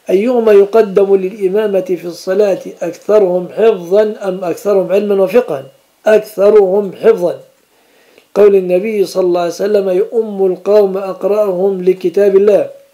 أيهما يقدم للإمامة في الصلاة أكثرهم حفظا أم أكثرهم علما وفقها؟ أكثرهم حفظا، قول النبي صلى الله عليه وسلم: يؤم القوم أقرأهم لكتاب الله.